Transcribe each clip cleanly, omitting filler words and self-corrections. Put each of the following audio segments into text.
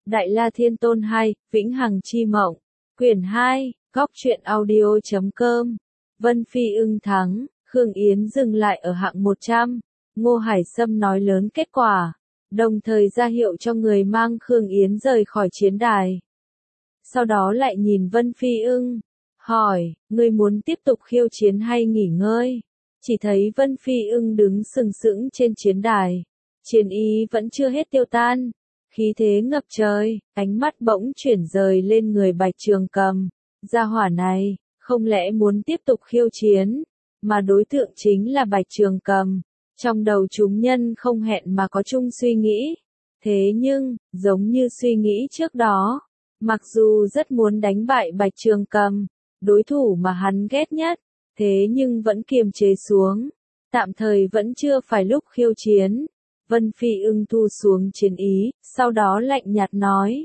Đại La Thiên Tôn 2, Vĩnh Hằng Chi Mộng. Quyển 2, Góc truyện audio.com. Vân Phi ưng thắng, Khương Yến dừng lại ở hạng 100. Ngô Hải Sâm nói lớn kết quả, đồng thời ra hiệu cho người mang Khương Yến rời khỏi chiến đài. Sau đó lại nhìn Vân Phi ưng, hỏi, ngươi muốn tiếp tục khiêu chiến hay nghỉ ngơi? Chỉ thấy Vân Phi ưng đứng sừng sững trên chiến đài, chiến ý vẫn chưa hết tiêu tan, khí thế ngập trời, ánh mắt bỗng chuyển rời lên người Bạch Trường Cầm. Gia hỏa này, không lẽ muốn tiếp tục khiêu chiến, mà đối tượng chính là Bạch Trường Cầm. Trong đầu chúng nhân không hẹn mà có chung suy nghĩ. Thế nhưng, giống như suy nghĩ trước đó, mặc dù rất muốn đánh bại Bạch Trường Cầm, đối thủ mà hắn ghét nhất, thế nhưng vẫn kiềm chế xuống. Tạm thời vẫn chưa phải lúc khiêu chiến. Vân Phi ưng thu xuống chiến ý, sau đó lạnh nhạt nói.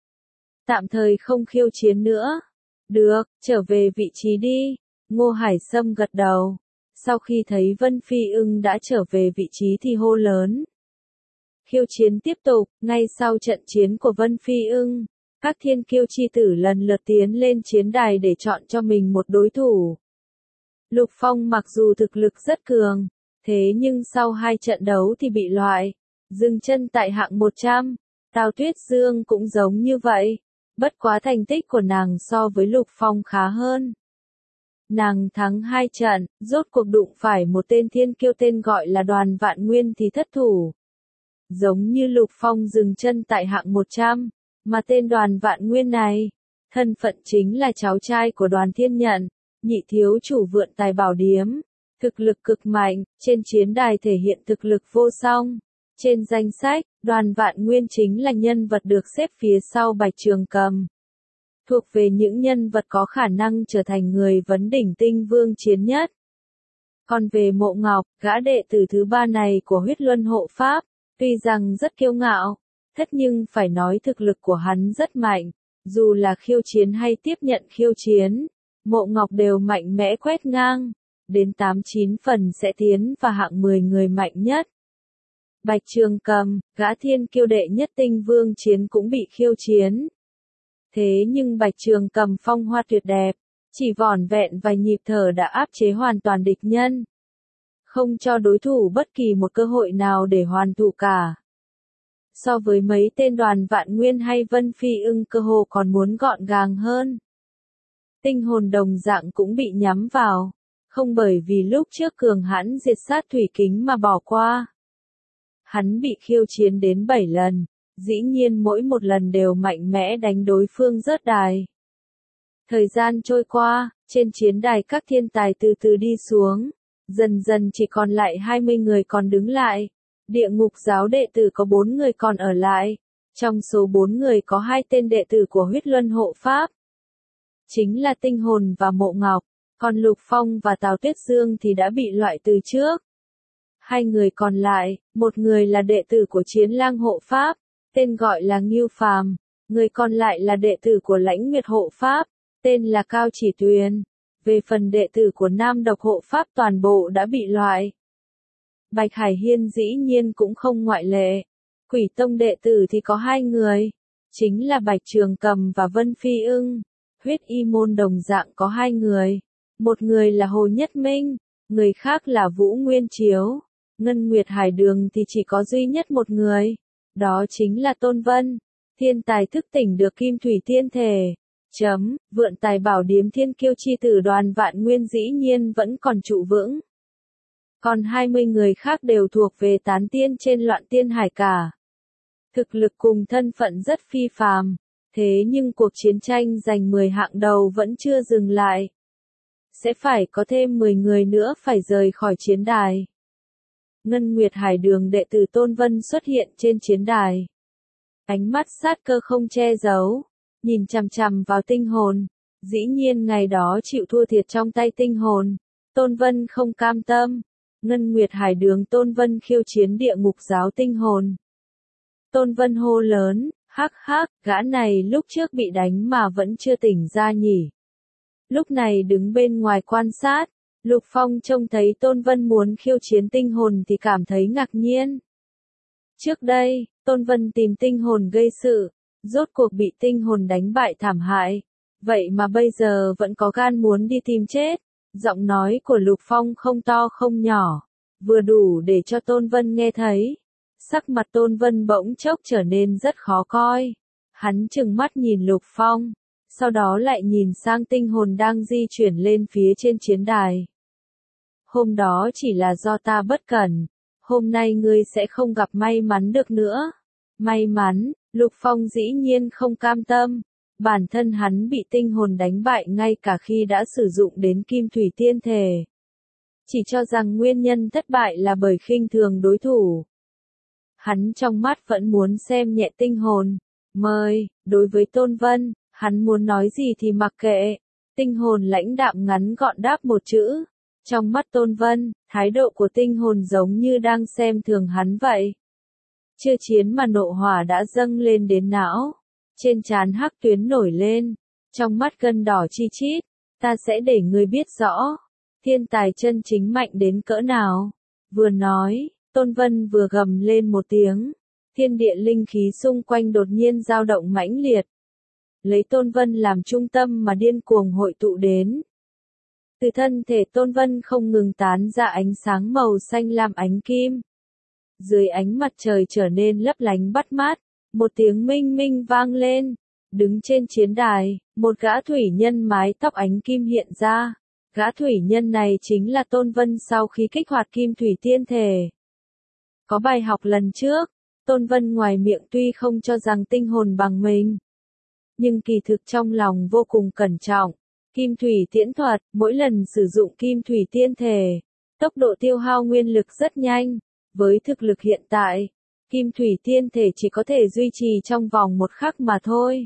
Tạm thời không khiêu chiến nữa. Được, trở về vị trí đi. Ngô Hải Sâm gật đầu. Sau khi thấy Vân Phi ưng đã trở về vị trí thì hô lớn. Khiêu chiến tiếp tục, ngay sau trận chiến của Vân Phi ưng, các thiên kiêu chi tử lần lượt tiến lên chiến đài để chọn cho mình một đối thủ. Lục Phong mặc dù thực lực rất cường, thế nhưng sau 2 trận đấu thì bị loại, dừng chân tại hạng 100. Tào Tuyết Dương cũng giống như vậy, bất quá thành tích của nàng so với Lục Phong khá hơn. Nàng thắng 2 trận, rốt cuộc đụng phải một tên thiên kiêu tên gọi là Đoàn Vạn Nguyên thì thất thủ. Giống như Lục Phong dừng chân tại hạng 100, mà tên Đoàn Vạn Nguyên này, thân phận chính là cháu trai của Đoàn Thiên Nhận, nhị thiếu chủ Vượn Tài Bảo Điếm. Thực lực cực mạnh, trên chiến đài thể hiện thực lực vô song. Trên danh sách, Đoàn Vạn Nguyên chính là nhân vật được xếp phía sau Bạch Trường Cầm. Thuộc về những nhân vật có khả năng trở thành người vấn đỉnh tinh vương chiến nhất. Còn về Mộ Ngọc, gã đệ tử thứ 3 này của Huyết Luân Hộ Pháp, tuy rằng rất kiêu ngạo, thế nhưng phải nói thực lực của hắn rất mạnh. Dù là khiêu chiến hay tiếp nhận khiêu chiến, Mộ Ngọc đều mạnh mẽ quét ngang. Đến 8-9 phần sẽ tiến vào hạng 10 người mạnh nhất. Bạch Trường Cầm, gã thiên kiêu đệ nhất tinh vương chiến cũng bị khiêu chiến. Thế nhưng Bạch Trường Cầm phong hoa tuyệt đẹp, chỉ vỏn vẹn vài nhịp thở đã áp chế hoàn toàn địch nhân. Không cho đối thủ bất kỳ một cơ hội nào để hoàn thủ cả. So với mấy tên Đoàn Vạn Nguyên hay Vân Phi ưng cơ hồ còn muốn gọn gàng hơn. Tinh hồn đồng dạng cũng bị nhắm vào. Không bởi vì lúc trước cường hãn diệt sát thủy kính mà bỏ qua. Hắn bị khiêu chiến đến 7 lần, dĩ nhiên mỗi một lần đều mạnh mẽ đánh đối phương rớt đài. Thời gian trôi qua, trên chiến đài các thiên tài từ từ đi xuống, dần dần chỉ còn lại 20 người còn đứng lại. Địa ngục giáo đệ tử có 4 người còn ở lại, trong số 4 người có 2 tên đệ tử của Huyết Luân Hộ Pháp. Chính là Tinh Hồn và Mộ Ngọc. Còn Lục Phong và Tào Tuyết Dương thì đã bị loại từ trước. 2 người còn lại, một người là đệ tử của Chiến Lang Hộ Pháp, tên gọi là Ngưu Phàm, người còn lại là đệ tử của Lãnh Nguyệt Hộ Pháp, tên là Cao Chỉ Tuyền. Về phần đệ tử của Nam Độc Hộ Pháp toàn bộ đã bị loại. Bạch Hải Hiên dĩ nhiên cũng không ngoại lệ. Quỷ Tông đệ tử thì có 2 người, chính là Bạch Trường Cầm và Vân Phi ưng. Huyết Y môn đồng dạng có 2 người. Một người là Hồ Nhất Minh, người khác là Vũ Nguyên Chiếu. Ngân Nguyệt Hải Đường thì chỉ có duy nhất một người. Đó chính là Tôn Vân. Thiên tài thức tỉnh được Kim Thủy Thiên Thể. Vượn Tài Bảo Điếm thiên kiêu chi tử Đoàn Vạn Nguyên dĩ nhiên vẫn còn trụ vững. Còn 20 người khác đều thuộc về tán tiên trên Loạn Tiên Hải cả. Thực lực cùng thân phận rất phi phàm. Thế nhưng cuộc chiến tranh giành 10 hạng đầu vẫn chưa dừng lại. Sẽ phải có thêm 10 người nữa phải rời khỏi chiến đài. Ngân Nguyệt Hải Đường đệ tử Tôn Vân xuất hiện trên chiến đài. Ánh mắt sát cơ không che giấu, nhìn chằm chằm vào tinh hồn. Dĩ nhiên ngày đó chịu thua thiệt trong tay tinh hồn. Tôn Vân không cam tâm. Ngân Nguyệt Hải Đường Tôn Vân khiêu chiến địa ngục giáo tinh hồn. Tôn Vân hô lớn, hắc hắc, gã này lúc trước bị đánh mà vẫn chưa tỉnh ra nhỉ. Lúc này đứng bên ngoài quan sát, Lục Phong trông thấy Tôn Vân muốn khiêu chiến tinh hồn thì cảm thấy ngạc nhiên. Trước đây, Tôn Vân tìm tinh hồn gây sự, rốt cuộc bị tinh hồn đánh bại thảm hại. Vậy mà bây giờ vẫn có gan muốn đi tìm chết. Giọng nói của Lục Phong không to không nhỏ, vừa đủ để cho Tôn Vân nghe thấy. Sắc mặt Tôn Vân bỗng chốc trở nên rất khó coi. Hắn trừng mắt nhìn Lục Phong, sau đó lại nhìn sang tinh hồn đang di chuyển lên phía trên chiến đài. Hôm đó chỉ là do ta bất cẩn, hôm nay ngươi sẽ không gặp may mắn được nữa. May mắn, Lục Phong dĩ nhiên không cam tâm. Bản thân hắn bị tinh hồn đánh bại ngay cả khi đã sử dụng đến kim thủy tiên thể. Chỉ cho rằng nguyên nhân thất bại là bởi khinh thường đối thủ. Hắn trong mắt vẫn muốn xem nhẹ tinh hồn. Mời, đối với Tôn Vân, hắn muốn nói gì thì mặc kệ. Tinh hồn lãnh đạm ngắn gọn đáp một chữ. Trong mắt Tôn Vân, thái độ của tinh hồn giống như đang xem thường hắn vậy. Chưa chiến mà nộ hỏa đã dâng lên đến não. Trên trán hắc tuyến nổi lên, trong mắt gân đỏ chi chít, ta sẽ để ngươi biết rõ, thiên tài chân chính mạnh đến cỡ nào. Vừa nói, Tôn Vân vừa gầm lên một tiếng, thiên địa linh khí xung quanh đột nhiên dao động mãnh liệt. Lấy Tôn Vân làm trung tâm mà điên cuồng hội tụ đến. Từ thân thể Tôn Vân không ngừng tán ra ánh sáng màu xanh lam ánh kim. Dưới ánh mặt trời trở nên lấp lánh bắt mắt. Một tiếng minh minh vang lên, đứng trên chiến đài, một gã thủy nhân mái tóc ánh kim hiện ra. Gã thủy nhân này chính là Tôn Vân sau khi kích hoạt kim thủy tiên thể. Có bài học lần trước, Tôn Vân ngoài miệng tuy không cho rằng tinh hồn bằng mình, nhưng kỳ thực trong lòng vô cùng cẩn trọng. Kim thủy tiễn thuật, mỗi lần sử dụng kim thủy tiên thể, tốc độ tiêu hao nguyên lực rất nhanh, với thực lực hiện tại. Kim thủy tiên thể chỉ có thể duy trì trong vòng một khắc mà thôi.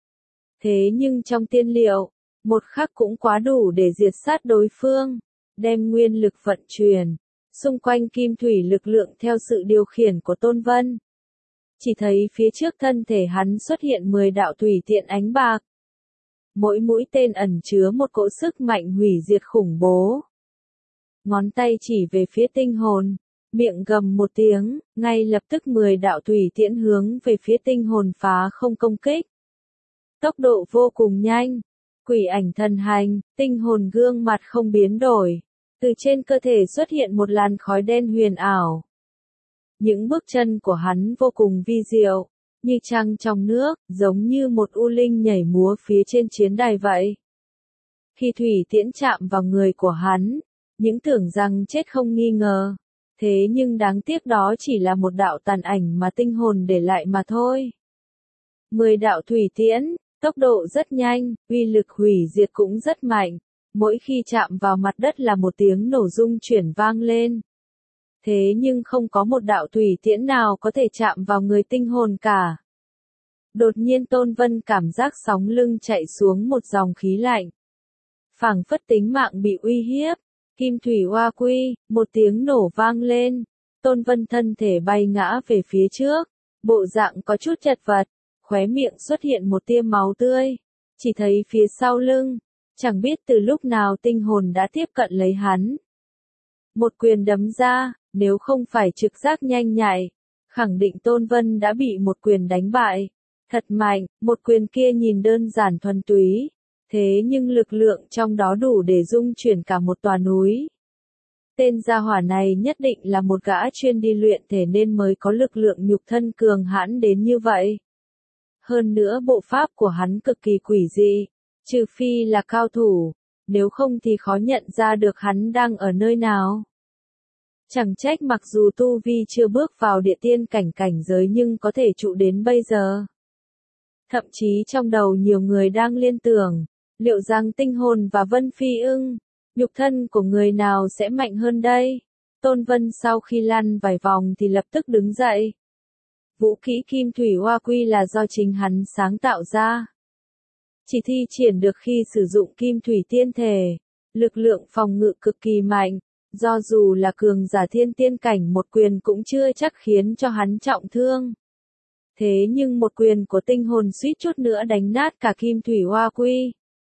Thế nhưng trong tiên liệu, một khắc cũng quá đủ để diệt sát đối phương, đem nguyên lực vận chuyển, xung quanh kim thủy lực lượng theo sự điều khiển của Tôn Vân. Chỉ thấy phía trước thân thể hắn xuất hiện 10 đạo thủy tiện ánh bạc. Mỗi mũi tên ẩn chứa một cỗ sức mạnh hủy diệt khủng bố. Ngón tay chỉ về phía tinh hồn. Miệng gầm một tiếng, ngay lập tức 10 đạo thủy tiễn hướng về phía tinh hồn phá không công kích. Tốc độ vô cùng nhanh, quỷ ảnh thần hành, tinh hồn gương mặt không biến đổi. Từ trên cơ thể xuất hiện một làn khói đen huyền ảo. Những bước chân của hắn vô cùng vi diệu, như trăng trong nước, giống như một u linh nhảy múa phía trên chiến đài vậy. Khi thủy tiễn chạm vào người của hắn, những tưởng rằng chết không nghi ngờ. Thế nhưng đáng tiếc đó chỉ là một đạo tàn ảnh mà tinh hồn để lại mà thôi. 10 đạo thủy tiễn, tốc độ rất nhanh, uy lực hủy diệt cũng rất mạnh. Mỗi khi chạm vào mặt đất là một tiếng nổ rung chuyển vang lên. Thế nhưng không có một đạo thủy tiễn nào có thể chạm vào người tinh hồn cả. Đột nhiên Tôn Vân cảm giác sóng lưng chạy xuống một dòng khí lạnh. Phảng phất tính mạng bị uy hiếp. Kim thủy oa quy, một tiếng nổ vang lên. Tôn Vân thân thể bay ngã về phía trước. Bộ dạng có chút chật vật. Khóe miệng xuất hiện một tia máu tươi. Chỉ thấy phía sau lưng. Chẳng biết từ lúc nào tinh hồn đã tiếp cận lấy hắn. Một quyền đấm ra, nếu không phải trực giác nhanh nhạy. Khẳng định Tôn Vân đã bị một quyền đánh bại. Thật mạnh, một quyền kia nhìn đơn giản thuần túy. Thế nhưng lực lượng trong đó đủ để dung chuyển cả một tòa núi. Tên gia hỏa này nhất định là một gã chuyên đi luyện thể nên mới có lực lượng nhục thân cường hãn đến như vậy. Hơn nữa bộ pháp của hắn cực kỳ quỷ dị, trừ phi là cao thủ, nếu không thì khó nhận ra được hắn đang ở nơi nào. Chẳng trách mặc dù tu vi chưa bước vào địa tiên cảnh giới nhưng có thể trụ đến bây giờ. Thậm chí trong đầu nhiều người đang liên tưởng. Liệu rằng tinh hồn và Vân Phi Ưng, nhục thân của người nào sẽ mạnh hơn đây? Tôn Vân sau khi lăn vài vòng thì lập tức đứng dậy. Vũ kỹ kim thủy hoa quy là do chính hắn sáng tạo ra. Chỉ thi triển được khi sử dụng kim thủy tiên thể, lực lượng phòng ngự cực kỳ mạnh, do dù là cường giả thiên tiên cảnh một quyền cũng chưa chắc khiến cho hắn trọng thương. Thế nhưng một quyền của tinh hồn suýt chút nữa đánh nát cả kim thủy hoa quy.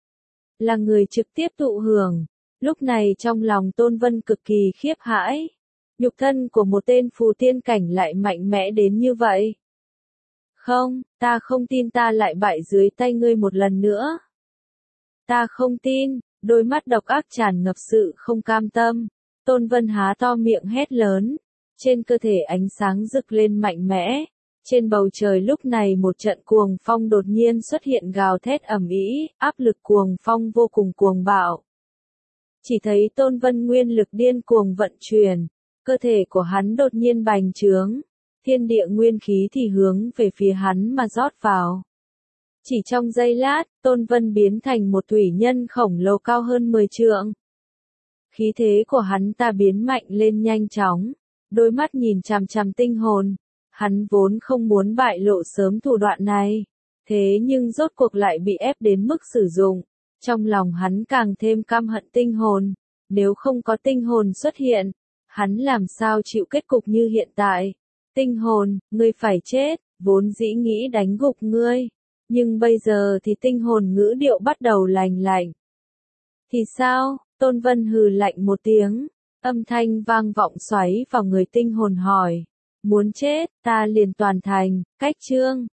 Là người trực tiếp thụ hưởng, lúc này trong lòng Tôn Vân cực kỳ khiếp hãi. Nhục thân của một tên phù tiên cảnh lại mạnh mẽ đến như vậy. Không, ta không tin ta lại bại dưới tay ngươi một lần nữa. Ta không tin, đôi mắt độc ác tràn ngập sự không cam tâm. Tôn Vân há to miệng hét lớn. Trên cơ thể ánh sáng rực lên mạnh mẽ. Trên bầu trời lúc này một trận cuồng phong đột nhiên xuất hiện gào thét ầm ĩ, áp lực cuồng phong vô cùng cuồng bạo. Chỉ thấy Tôn Vân nguyên lực điên cuồng vận chuyển, cơ thể của hắn đột nhiên bành trướng, thiên địa nguyên khí thì hướng về phía hắn mà rót vào. Chỉ trong giây lát, Tôn Vân biến thành một thủy nhân khổng lồ cao hơn 10 trượng. Khí thế của hắn ta biến mạnh lên nhanh chóng, đôi mắt nhìn chằm chằm tinh hồn. Hắn vốn không muốn bại lộ sớm thủ đoạn này, thế nhưng rốt cuộc lại bị ép đến mức sử dụng. Trong lòng hắn càng thêm căm hận tinh hồn, nếu không có tinh hồn xuất hiện, hắn làm sao chịu kết cục như hiện tại. Tinh hồn, ngươi phải chết, vốn dĩ nghĩ đánh gục ngươi, nhưng bây giờ thì tinh hồn ngữ điệu bắt đầu lành lạnh. Thì sao? Tôn Vân hừ lạnh một tiếng, âm thanh vang vọng xoáy vào người tinh hồn hỏi. Muốn chết, ta liền toàn thành, cách chương.